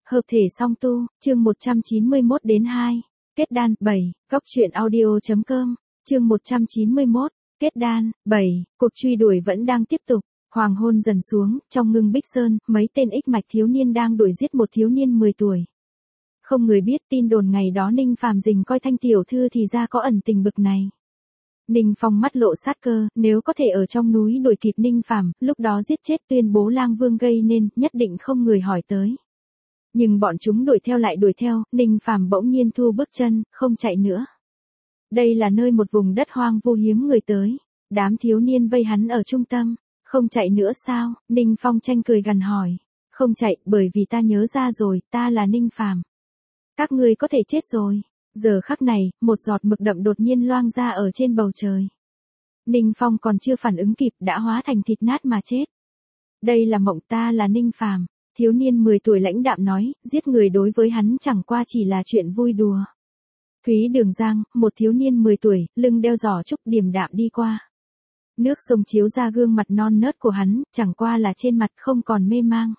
Hợp thể song tu, chương 191 đến 2. Kết đan, 7, góc truyện audio.com, chương 191, kết đan, 7, cuộc truy đuổi vẫn đang tiếp tục. Hoàng hôn dần xuống, trong Ngưng Bích Sơn, mấy tên ích mạch thiếu niên đang đuổi giết một thiếu niên 10 tuổi. Không người biết tin đồn ngày đó Ninh Phàm rình coi Thanh tiểu thư thì ra có ẩn tình bực này. Ninh Phong mắt lộ sát cơ, nếu có thể ở trong núi đuổi kịp Ninh Phàm, lúc đó giết chết tuyên bố Lang Vương gây nên, nhất định không người hỏi tới. Nhưng bọn chúng đuổi theo, Ninh Phàm bỗng nhiên thu bước chân, không chạy nữa. Đây là nơi một vùng đất hoang vu hiếm người tới. Đám thiếu niên vây hắn ở trung tâm. Không chạy nữa sao? Ninh Phong tranh cười gằn hỏi. Không chạy, bởi vì ta nhớ ra rồi, ta là Ninh Phàm. Các ngươi có thể chết rồi. Giờ khắc này, một giọt mực đậm đột nhiên loang ra ở trên bầu trời. Ninh Phong còn chưa phản ứng kịp đã hóa thành thịt nát mà chết. Đây là mộng, ta là Ninh Phàm. Thiếu niên 10 tuổi lãnh đạm nói, giết người đối với hắn chẳng qua chỉ là chuyện vui đùa. Thúy Đường Giang, một thiếu niên 10 tuổi, lưng đeo giỏ trúc điềm đạm đi qua. Nước sông chiếu ra gương mặt non nớt của hắn, chẳng qua là trên mặt không còn mê mang.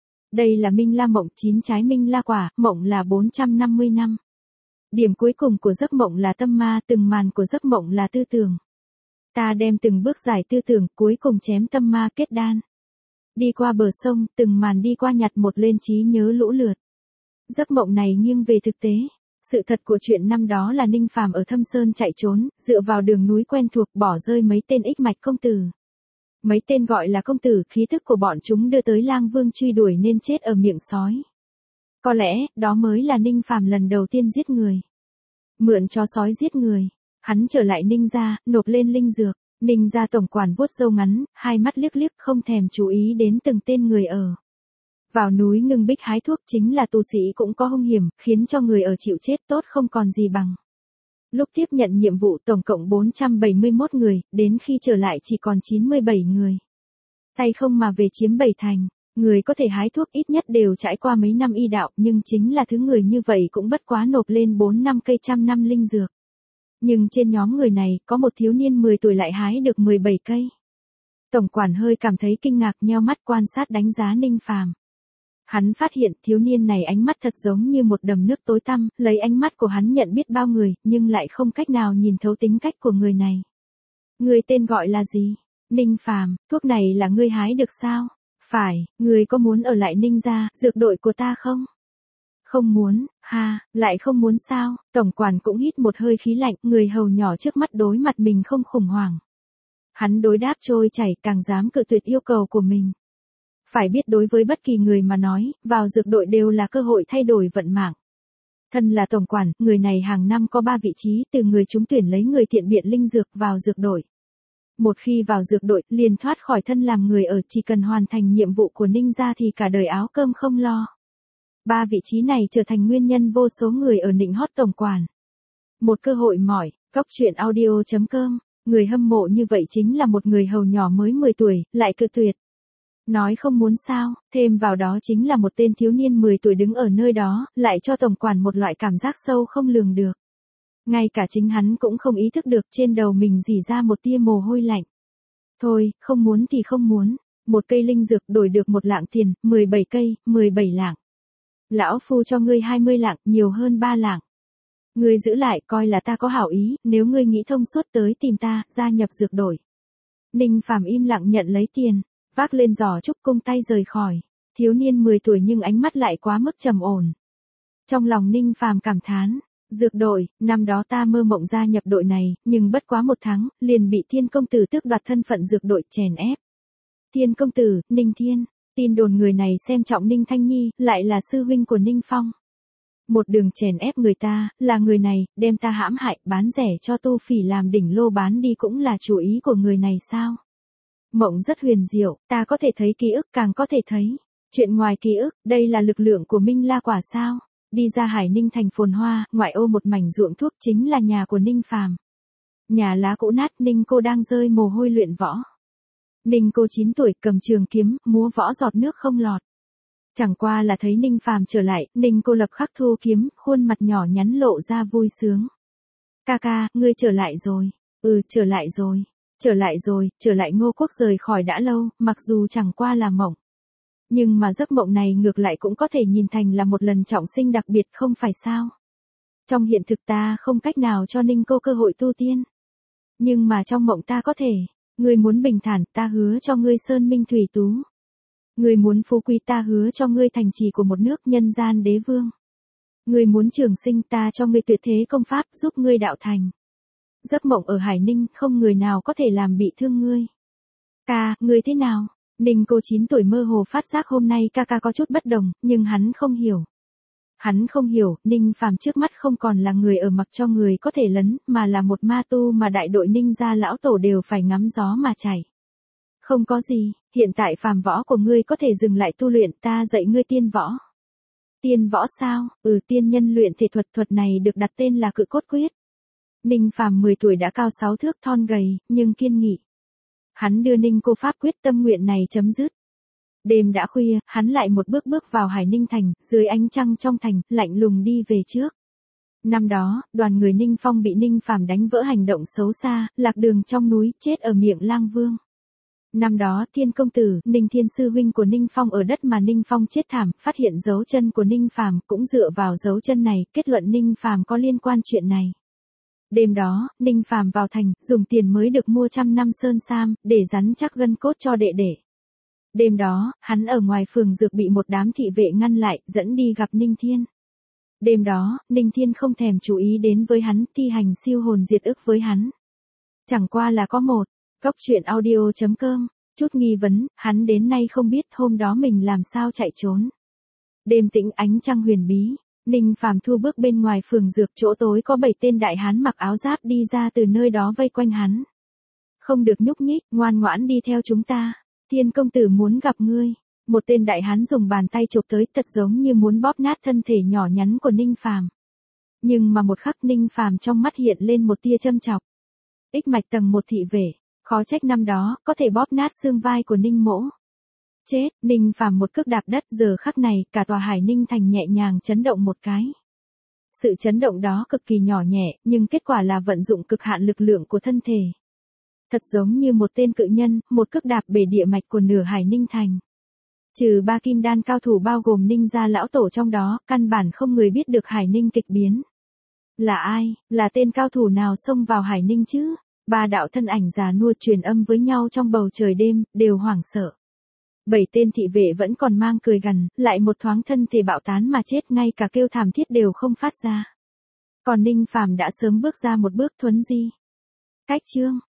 Đây là Minh La mộng, 9 trái Minh La quả, mộng là 450 năm. Điểm cuối cùng của giấc mộng là tâm ma, từng màn của giấc mộng là tư tưởng. Ta đem từng bước giải tư tưởng, cuối cùng chém tâm ma kết đan. Đi qua bờ sông, từng màn đi qua nhặt một lên trí nhớ lũ lượt. Giấc mộng này nghiêng về thực tế. Sự thật của chuyện năm đó là Ninh Phàm ở Thâm Sơn chạy trốn, dựa vào đường núi quen thuộc bỏ rơi mấy tên ích mạch công tử. Mấy tên gọi là công tử, khí thức của bọn chúng đưa tới Lang Vương truy đuổi nên chết ở miệng sói. Có lẽ, đó mới là Ninh Phàm lần đầu tiên giết người. Mượn chó sói giết người. Hắn trở lại Ninh gia, nộp lên linh dược. Ninh gia tổng quản vuốt râu ngắn, hai mắt liếc liếc không thèm chú ý đến từng tên người ở. Vào núi Ngưng Bích hái thuốc chính là tu sĩ cũng có hung hiểm, khiến cho người ở chịu chết tốt không còn gì bằng. Lúc tiếp nhận nhiệm vụ tổng cộng 471 người, đến khi trở lại chỉ còn 97 người. Tay không mà về chiếm 7 thành. Người có thể hái thuốc ít nhất đều trải qua mấy năm y đạo, nhưng chính là thứ người như vậy cũng bất quá nộp lên 4-5 cây trăm năm linh dược. Nhưng trên nhóm người này, có một thiếu niên 10 tuổi lại hái được 17 cây. Tổng quản hơi cảm thấy kinh ngạc, nheo mắt quan sát đánh giá Ninh Phàm. Hắn phát hiện thiếu niên này ánh mắt thật giống như một đầm nước tối tăm, lấy ánh mắt của hắn nhận biết bao người, nhưng lại không cách nào nhìn thấu tính cách của người này. Người tên gọi là gì? Ninh Phàm, thuốc này là ngươi hái được sao? Phải, ngươi có muốn ở lại Ninh gia, dược đội của ta không? Không muốn, ha, lại không muốn sao? Tổng quản cũng hít một hơi khí lạnh, người hầu nhỏ trước mắt đối mặt mình không khủng hoảng. Hắn đối đáp trôi chảy, càng dám cự tuyệt yêu cầu của mình. Phải biết đối với bất kỳ người mà nói, vào dược đội đều là cơ hội thay đổi vận mạng. Thân là tổng quản, người này hàng năm có 3 vị trí, từ người trúng tuyển lấy người thiện biện linh dược vào dược đội. Một khi vào dược đội, liền thoát khỏi thân làm người ở, chỉ cần hoàn thành nhiệm vụ của Ninh gia thì cả đời áo cơm không lo. 3 vị trí này trở thành nguyên nhân vô số người ở nịnh hót tổng quản. Một cơ hội mỏi, góc truyện audio.com, người hâm mộ như vậy chính là một người hầu nhỏ mới 10 tuổi, lại cự tuyệt. Nói không muốn sao, thêm vào đó chính là một tên thiếu niên 10 tuổi đứng ở nơi đó, lại cho tổng quản một loại cảm giác sâu không lường được. Ngay cả chính hắn cũng không ý thức được trên đầu mình rỉ ra một tia mồ hôi lạnh. Thôi, không muốn thì không muốn, một cây linh dược đổi được 1 lạng tiền, 17 cây, 17 lạng. Lão phu cho ngươi 20 lạng, nhiều hơn 3 lạng. Ngươi giữ lại coi là ta có hảo ý, nếu ngươi nghĩ thông suốt tới tìm ta, gia nhập dược đội. Ninh Phàm im lặng nhận lấy tiền, vác lên giỏ trúc cung tay rời khỏi. Thiếu niên 10 tuổi nhưng ánh mắt lại quá mức trầm ổn. Trong lòng Ninh Phàm cảm thán, dược đội, năm đó ta mơ mộng gia nhập đội này, nhưng bất quá 1 tháng, liền bị Thiên công tử tước đoạt thân phận dược đội chèn ép. Thiên công tử, Ninh Thiên, tin đồn người này xem trọng Ninh Thanh Nhi, lại là sư huynh của Ninh Phong. Một đường chèn ép người ta, là người này, đem ta hãm hại, bán rẻ cho tu phỉ làm đỉnh lô bán đi cũng là chủ ý của người này sao? Mộng rất huyền diệu, ta có thể thấy ký ức càng có thể thấy. Chuyện ngoài ký ức, đây là lực lượng của Minh La quả sao? Đi ra Hải Ninh thành phồn hoa, ngoại ô một mảnh ruộng thuốc chính là nhà của Ninh Phàm. Nhà lá cũ nát, Ninh cô đang rơi mồ hôi luyện võ. Ninh cô 9 tuổi cầm trường kiếm, múa võ giọt nước không lọt. Chẳng qua là thấy Ninh Phàm trở lại, Ninh cô lập khắc thu kiếm, khuôn mặt nhỏ nhắn lộ ra vui sướng. Ca ca, ngươi trở lại rồi. Ừ, trở lại rồi. Trở lại rồi, trở lại Ngô Quốc rời khỏi đã lâu, mặc dù chẳng qua là mộng. Nhưng mà giấc mộng này ngược lại cũng có thể nhìn thành là một lần trọng sinh đặc biệt không phải sao? Trong hiện thực ta không cách nào cho Ninh cô cơ hội tu tiên. Nhưng mà trong mộng ta có thể. Ngươi muốn bình thản, ta hứa cho ngươi sơn minh thủy tú. Ngươi muốn phú quý, ta hứa cho ngươi thành trì của một nước nhân gian đế vương. Ngươi muốn trường sinh, ta cho ngươi tuyệt thế công pháp giúp ngươi đạo thành. Giấc mộng ở Hải Ninh không người nào có thể làm bị thương ngươi. Ca, ngươi thế nào? Ninh cô 9 tuổi mơ hồ phát giác hôm nay ca ca có chút bất đồng, nhưng hắn không hiểu. Hắn không hiểu, Ninh Phàm trước mắt không còn là người ở mặc cho người có thể lấn, mà là một ma tu mà đại đội Ninh gia lão tổ đều phải ngắm gió mà chảy. Không có gì, hiện tại phàm võ của ngươi có thể dừng lại tu luyện, ta dạy ngươi tiên võ. Tiên võ sao? Tiên nhân luyện thể thuật này được đặt tên là Cự Cốt Quyết. Ninh Phàm 10 tuổi đã cao 6 thước, thon gầy, nhưng kiên nghị. Hắn đưa Ninh cô pháp quyết, tâm nguyện này chấm dứt. Đêm đã khuya, hắn lại một bước bước vào Hải Ninh thành, dưới ánh trăng trong thành, lạnh lùng đi về trước. Năm đó, đoàn người Ninh Phong bị Ninh Phàm đánh vỡ hành động xấu xa, lạc đường trong núi, chết ở miệng lang vương. Năm đó, Thiên công tử, Ninh Thiên sư huynh của Ninh Phong ở đất mà Ninh Phong chết thảm, phát hiện dấu chân của Ninh Phàm, cũng dựa vào dấu chân này, kết luận Ninh Phàm có liên quan chuyện này. Đêm đó, Ninh Phàm vào thành, dùng tiền mới được mua 100 năm sơn sam, để rắn chắc gân cốt cho đệ đệ. Đêm đó, hắn ở ngoài phường dược bị một đám thị vệ ngăn lại, dẫn đi gặp Ninh Thiên. Đêm đó, Ninh Thiên không thèm chú ý đến với hắn, thi hành siêu hồn diệt ức với hắn. Chẳng qua là có một, góc truyện audio.com, chút nghi vấn, hắn đến nay không biết hôm đó mình làm sao chạy trốn. Đêm tĩnh ánh trăng huyền bí, Ninh Phàm thu bước bên ngoài phường dược, chỗ tối có 7 tên đại hán mặc áo giáp đi ra từ nơi đó vây quanh hắn. Không được nhúc nhích, ngoan ngoãn đi theo chúng ta. Thiên công tử muốn gặp ngươi. Một tên đại hán dùng bàn tay chụp tới, thật giống như muốn bóp nát thân thể nhỏ nhắn của Ninh Phàm. Nhưng mà một khắc Ninh Phàm trong mắt hiện lên một tia châm chọc. Ích mạch tầng 1 thị vệ, khó trách năm đó có thể bóp nát xương vai của Ninh mỗ. Chết, Ninh Phàm một cước đạp đất, giờ khắc này cả tòa Hải Ninh thành nhẹ nhàng chấn động một cái. Sự chấn động đó cực kỳ nhỏ nhẹ, nhưng kết quả là vận dụng cực hạn lực lượng của thân thể. Thật giống như một tên cự nhân, một cước đạp bể địa mạch của nửa Hải Ninh thành. Trừ 3 kim đan cao thủ bao gồm Ninh gia lão tổ trong đó, căn bản không người biết được Hải Ninh kịch biến. Là ai, là tên cao thủ nào xông vào Hải Ninh chứ? 3 đạo thân ảnh già nua truyền âm với nhau trong bầu trời đêm, đều hoảng sợ. 7 tên thị vệ vẫn còn mang cười gằn, lại một thoáng thân thể bạo tán mà chết, ngay cả kêu thảm thiết đều không phát ra. Còn Ninh Phàm đã sớm bước ra một bước thuấn di. Cách chương